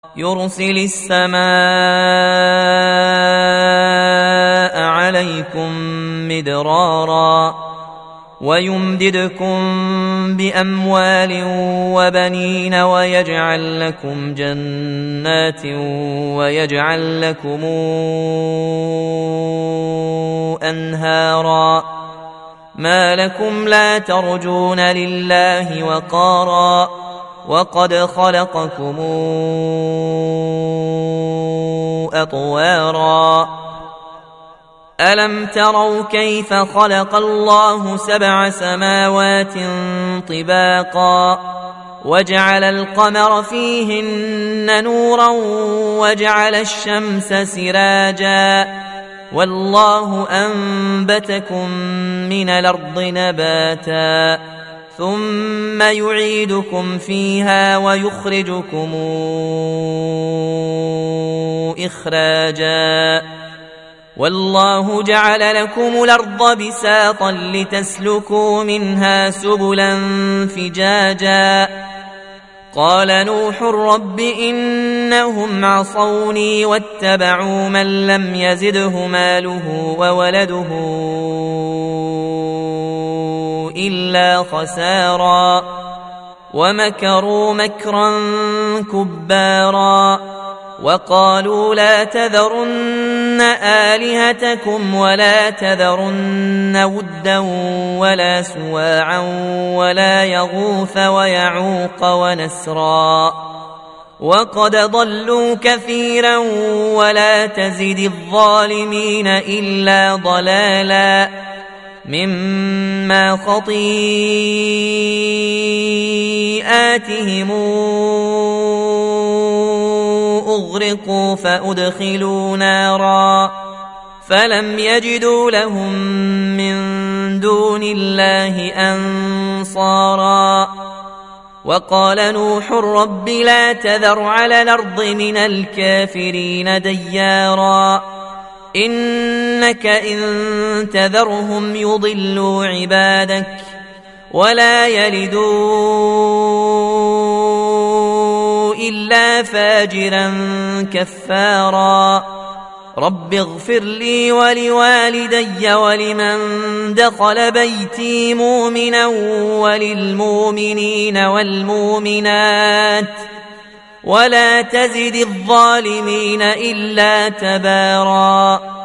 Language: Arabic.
يرسل السماء عليكم مدرارا ويمددكم بأموال وبنين ويجعل لكم جنات ويجعل لكم أنهارا ما لكم لا ترجون لله وقارا وقد خلقكم أطوارا ألم تروا كيف خلق الله 7 سماوات طباقا وجعل القمر فيهن نورا وجعل الشمس سراجا والله أنبتكم من الأرض نباتا ثم يعيدكم فيها ويخرجكم إخراجا والله جعل لكم الأرض بساطا لتسلكوا منها سبلا فجاجا قال نوح رب إنهم عصوني واتبعوا من لم يزده ماله وولده إلا خسارا ومكروا مكرا كبارا وقالوا لا تذرن آلهتكم ولا تذرن ودا ولا سواعا ولا يغوث ويعوق ونسرا وقد ضلوا كثيرا ولا تزد الظالمين إلا ضلالا مما خطيئاتهم أغرقوا فأدخلوا نارا فلم يجدوا لهم من دون الله أنصارا وقال نوح رب لا تذر على الأرض من الكافرين ديارا إنك إن تذرهم يضلوا عبادك ولا يلدوا إلا فاجرا كفارا رب اغفر لي ولوالدي ولمن دخل بيتي مؤمنا وللمؤمنين والمؤمنات ولا تزد الظالمين إلا تبارا